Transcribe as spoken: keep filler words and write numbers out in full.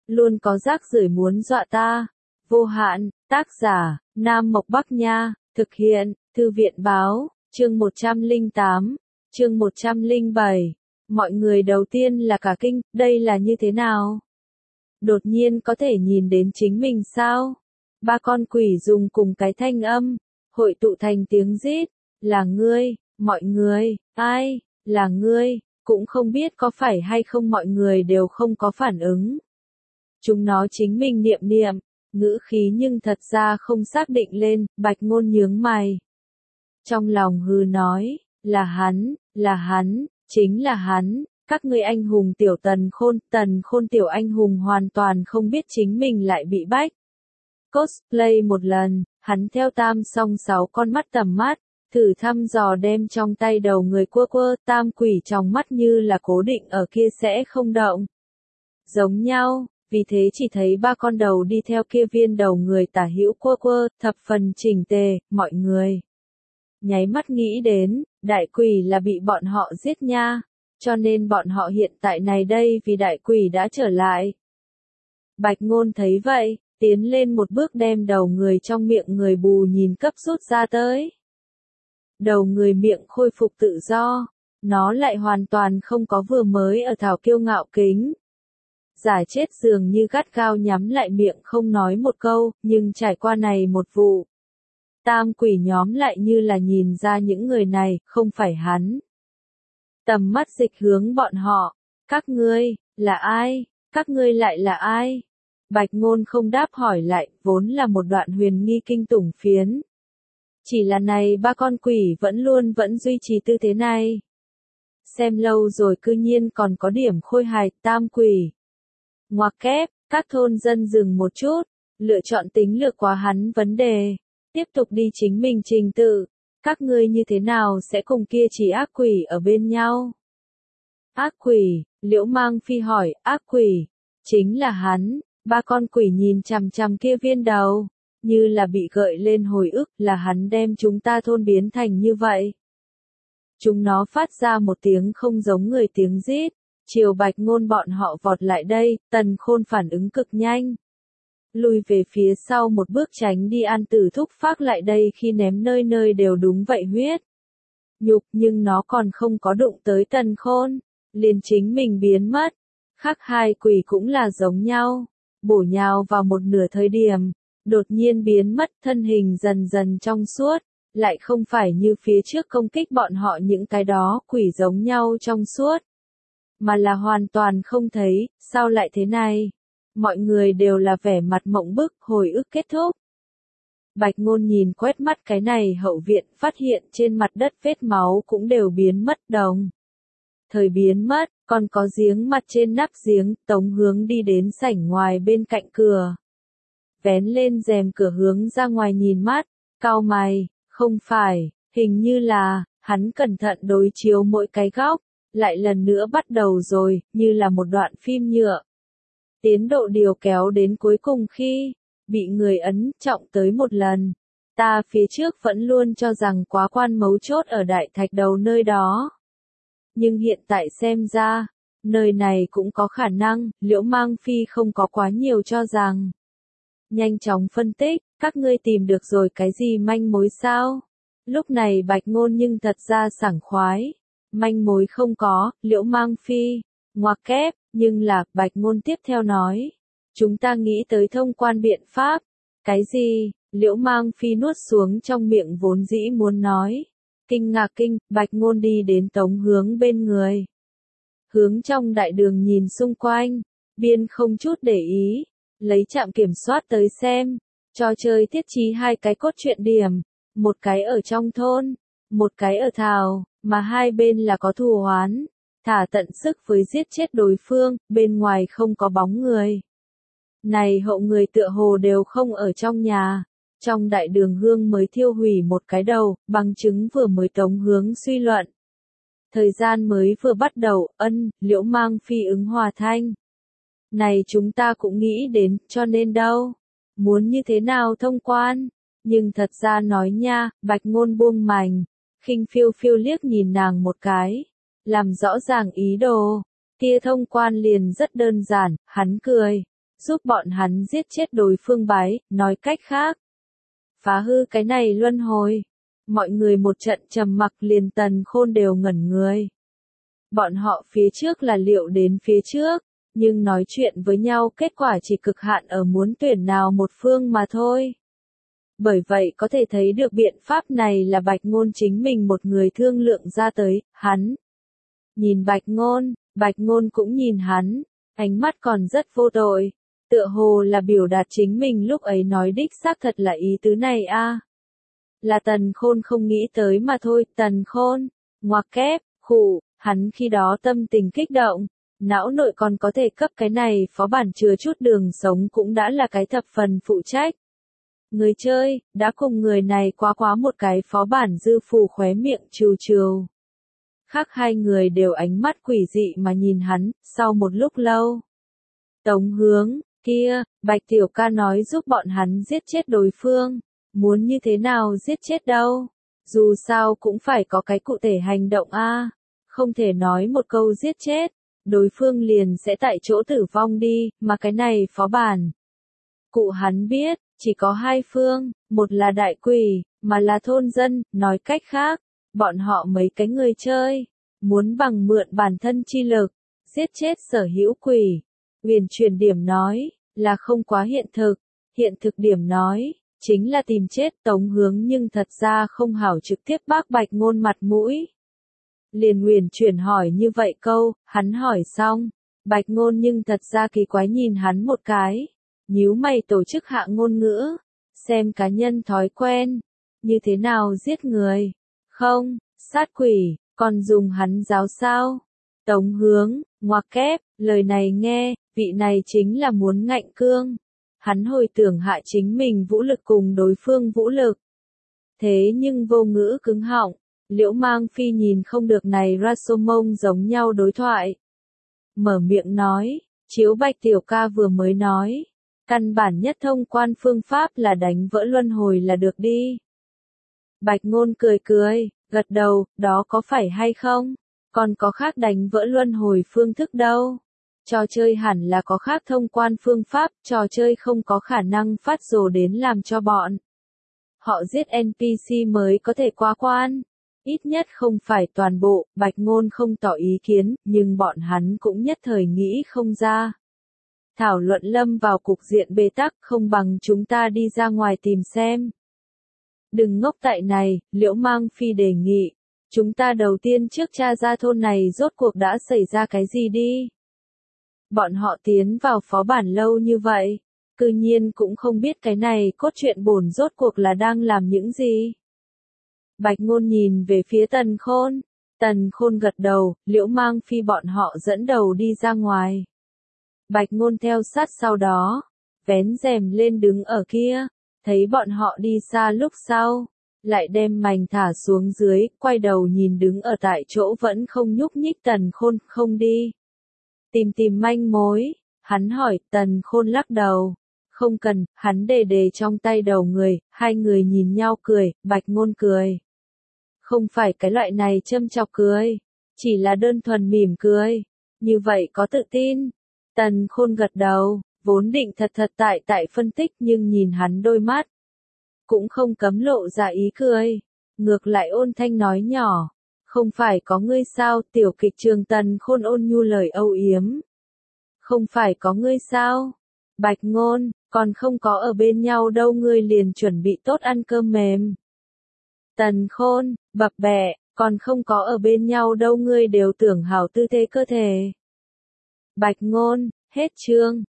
luôn có rác rưởi muốn dọa ta. Vô hạn, tác giả, Nam Mộc Bắc Nha, thực hiện, Thư viện Báo, chương một trăm lẻ tám, chương một trăm lẻ bảy. Mọi người đầu tiên là cả kinh, đây là như thế nào? Đột nhiên có thể nhìn đến chính mình sao? Ba con quỷ dùng cùng cái thanh âm, hội tụ thành tiếng rít, là ngươi, mọi người, ai, là ngươi, cũng không biết có phải hay không mọi người đều không có phản ứng. Chúng nó chính mình niệm niệm, ngữ khí nhưng thật ra không xác định lên, Bạch Ngôn nhướng mày. Trong lòng hừ nói, là hắn, là hắn, chính là hắn, các ngươi anh hùng tiểu Tần Khôn, Tần Khôn tiểu anh hùng hoàn toàn không biết chính mình lại bị bách. Cosplay một lần, hắn theo tam song sáu con mắt tầm mắt, thử thăm dò đem trong tay đầu người quơ quơ, tam quỷ trong mắt như là cố định ở kia sẽ không động. Giống nhau, vì thế chỉ thấy ba con đầu đi theo kia viên đầu người tả hữu quơ quơ, thập phần chỉnh tề, mọi người. Nháy mắt nghĩ đến, đại quỷ là bị bọn họ giết nha, cho nên bọn họ hiện tại này đây vì đại quỷ đã trở lại. Bạch Ngôn thấy vậy, tiến lên một bước đem đầu người trong miệng người bù nhìn cấp rút ra tới. Đầu người miệng khôi phục tự do, nó lại hoàn toàn không có vừa mới ở thảo kiêu ngạo kính. Giả chết dường như gắt gao nhắm lại miệng không nói một câu, nhưng trải qua này một vụ. Tam quỷ nhóm lại như là nhìn ra những người này, không phải hắn. Tầm mắt dịch hướng bọn họ, các ngươi, là ai, các ngươi lại là ai? Bạch Ngôn không đáp hỏi lại, vốn là một đoạn huyền nghi kinh tủng phiến. Chỉ là này ba con quỷ vẫn luôn vẫn duy trì tư thế này. Xem lâu rồi cư nhiên còn có điểm khôi hài, tam quỷ. Ngoặc kép, các thôn dân dừng một chút, lựa chọn tính lược quá hắn vấn đề. Tiếp tục đi chính mình trình tự. Các ngươi như thế nào sẽ cùng kia chỉ ác quỷ ở bên nhau? Ác quỷ, Liễu Mang Phi hỏi, ác quỷ, chính là hắn. Ba con quỷ nhìn chằm chằm kia viên đầu, như là bị gợi lên hồi ức, là hắn đem chúng ta thôn biến thành như vậy. Chúng nó phát ra một tiếng không giống người tiếng rít, chiều Bạch Ngôn bọn họ vọt lại đây, Tần Khôn phản ứng cực nhanh. Lùi về phía sau một bước tránh đi An Tử Thúc phác lại đây khi ném nơi nơi đều đúng vậy huyết. Nhục nhưng nó còn không có đụng tới Tần Khôn, liền chính mình biến mất. Khác hai quỷ cũng là giống nhau. Bổ nhào vào một nửa thời điểm, đột nhiên biến mất thân hình dần dần trong suốt, lại không phải như phía trước công kích bọn họ những cái đó quỷ giống nhau trong suốt, mà là hoàn toàn không thấy, sao lại thế này? Mọi người đều là vẻ mặt mộng bức, hồi ức kết thúc. Bạch Ngôn nhìn quét mắt cái này hậu viện, phát hiện trên mặt đất vết máu cũng đều biến mất đồng. Thời biến mất, còn có giếng mặt trên nắp giếng, Tống Hướng đi đến sảnh ngoài bên cạnh cửa. Vén lên rèm cửa hướng ra ngoài nhìn mắt, cau mày, không phải, hình như là, hắn cẩn thận đối chiếu mỗi cái góc, lại lần nữa bắt đầu rồi, như là một đoạn phim nhựa. Tiến độ điều kéo đến cuối cùng khi, bị người ấn trọng tới một lần. Ta phía trước vẫn luôn cho rằng quá quan mấu chốt ở đại thạch đầu nơi đó. Nhưng hiện tại xem ra, nơi này cũng có khả năng, Liễu Mang Phi không có quá nhiều cho rằng. Nhanh chóng phân tích, các ngươi tìm được rồi cái gì manh mối sao? Lúc này Bạch Ngôn nhưng thật ra sảng khoái. Manh mối không có, Liễu Mang Phi, ngoặc kép, nhưng là, Bạch Ngôn tiếp theo nói. Chúng ta nghĩ tới thông quan biện pháp. Cái gì? Liễu Mang Phi nuốt xuống trong miệng vốn dĩ muốn nói. Kinh ngạc kinh, Bạch Ngôn đi đến Tống Hướng bên người. Hướng trong đại đường nhìn xung quanh, biên không chút để ý, lấy trạm kiểm soát tới xem, trò chơi thiết trí hai cái cốt truyện điểm, một cái ở trong thôn, một cái ở thảo, mà hai bên là có thù oán, thả tận sức với giết chết đối phương, bên ngoài không có bóng người. Này hậu người tựa hồ đều không ở trong nhà. Trong đại đường hương mới thiêu hủy một cái đầu, bằng chứng vừa mới Tống Hướng suy luận. Thời gian mới vừa bắt đầu, ân, Liễu Mang Phi ứng hòa thanh. Này chúng ta cũng nghĩ đến, cho nên đâu? Muốn như thế nào thông quan? Nhưng thật ra nói nha, Bạch Ngôn buông mành, khinh phiêu phiêu liếc nhìn nàng một cái, làm rõ ràng ý đồ. Kia thông quan liền rất đơn giản, hắn cười. giúp bọn hắn giết chết đối phương bái, nói cách khác. Phá hư cái này luân hồi. Mọi người một trận trầm mặc liền Tần Khôn đều ngẩn người. Bọn họ phía trước là liệu đến phía trước, nhưng nói chuyện với nhau kết quả chỉ cực hạn ở muốn tuyển nào một phương mà thôi. Bởi vậy có thể thấy được biện pháp này là Bạch Ngôn chính mình một người thương lượng ra tới, hắn. Nhìn Bạch Ngôn, Bạch Ngôn cũng nhìn hắn, ánh mắt còn rất vô tội, tựa hồ là biểu đạt chính mình lúc ấy nói đích xác thật là ý tứ này a. Là Tần Khôn không nghĩ tới mà thôi, Tần Khôn, ngoặc kép, khụ, hắn khi đó tâm tình kích động, não nội còn có thể cấp cái này phó bản chứa chút đường sống cũng đã là cái thập phần phụ trách. Người chơi, đã cùng người này quá quá một cái phó bản dư phù khóe miệng trừ trừ. Khác hai người đều ánh mắt quỷ dị mà nhìn hắn, sau một lúc lâu. Tống Hướng, kia, Bạch Tiểu Ca nói giúp bọn hắn giết chết đối phương, muốn như thế nào giết chết đâu, dù sao cũng phải có cái cụ thể hành động a, không thể nói một câu giết chết, đối phương liền sẽ tại chỗ tử vong đi, mà cái này phó bản. Cụ hắn biết, chỉ có hai phương, một là đại quỷ, mà là thôn dân, nói cách khác, bọn họ mấy cái người chơi, muốn bằng mượn bản thân chi lực, giết chết sở hữu quỷ. Huyền truyền điểm nói, là không quá hiện thực, hiện thực điểm nói, chính là tìm chết Tống Hướng nhưng thật ra không hảo trực tiếp bác Bạch Ngôn mặt mũi. Liền huyền truyền hỏi như vậy câu, hắn hỏi xong, Bạch Ngôn nhưng thật ra kỳ quái nhìn hắn một cái, nhíu mày tổ chức hạ ngôn ngữ, xem cá nhân thói quen, như thế nào giết người, không, sát quỷ, còn dùng hắn giáo sao? Tống Hướng, ngoặc kép, lời này nghe, vị này chính là muốn ngạnh cương. Hắn hồi tưởng hạ chính mình vũ lực cùng đối phương vũ lực. Thế nhưng vô ngữ cứng họng, Liễu Mang Phi nhìn không được này Rasomon giống nhau đối thoại. Mở miệng nói, chiếu Bạch Tiểu Ca vừa mới nói, căn bản nhất thông quan phương pháp là đánh vỡ luân hồi là được đi. Bạch Ngôn cười cười, gật đầu, đó có phải hay không? Còn có khác đánh vỡ luân hồi phương thức đâu. Trò chơi hẳn là có khác thông quan phương pháp, trò chơi không có khả năng phát rồ đến làm cho bọn. Họ giết en pê xê mới có thể qua quan. Ít nhất không phải toàn bộ, Bạch Ngôn không tỏ ý kiến, nhưng bọn hắn cũng nhất thời nghĩ không ra. Thảo luận lâm vào cục diện bế tắc, không bằng chúng ta đi ra ngoài tìm xem. Đừng ngốc tại này, Liễu Mang Phi đề nghị. Chúng ta đầu tiên trước tra ra thôn này rốt cuộc đã xảy ra cái gì đi. Bọn họ tiến vào phó bản lâu như vậy, cư nhiên cũng không biết cái này cốt truyện bổn rốt cuộc là đang làm những gì. Bạch Ngôn nhìn về phía Tần Khôn, Tần Khôn gật đầu, Liễu Mang Phi bọn họ dẫn đầu đi ra ngoài. Bạch Ngôn theo sát sau đó, vén rèm lên đứng ở kia, thấy bọn họ đi xa lúc sau, lại đem mành thả xuống dưới, quay đầu nhìn đứng ở tại chỗ vẫn không nhúc nhích Tần Khôn, không đi. Tìm tìm manh mối, hắn hỏi, Tần Khôn lắc đầu, không cần, hắn đề đề trong tay đầu người, hai người nhìn nhau cười, Bạch Ngôn cười. Không phải cái loại này châm chọc cười, chỉ là đơn thuần mỉm cười, như vậy có tự tin. Tần Khôn gật đầu, vốn định thật thật tại tại phân tích nhưng nhìn hắn đôi mắt. Cũng không cấm lộ ra ý cười, ngược lại ôn thanh nói nhỏ, không phải có ngươi sao, tiểu kịch trường Tần Khôn ôn nhu lời âu yếm. Không phải có ngươi sao, Bạch Ngôn, còn không có ở bên nhau đâu ngươi liền chuẩn bị tốt ăn cơm mềm. Tần Khôn, bập bẹ, còn không có ở bên nhau đâu ngươi đều tưởng hảo tư thế cơ thể. Bạch Ngôn, hết chương.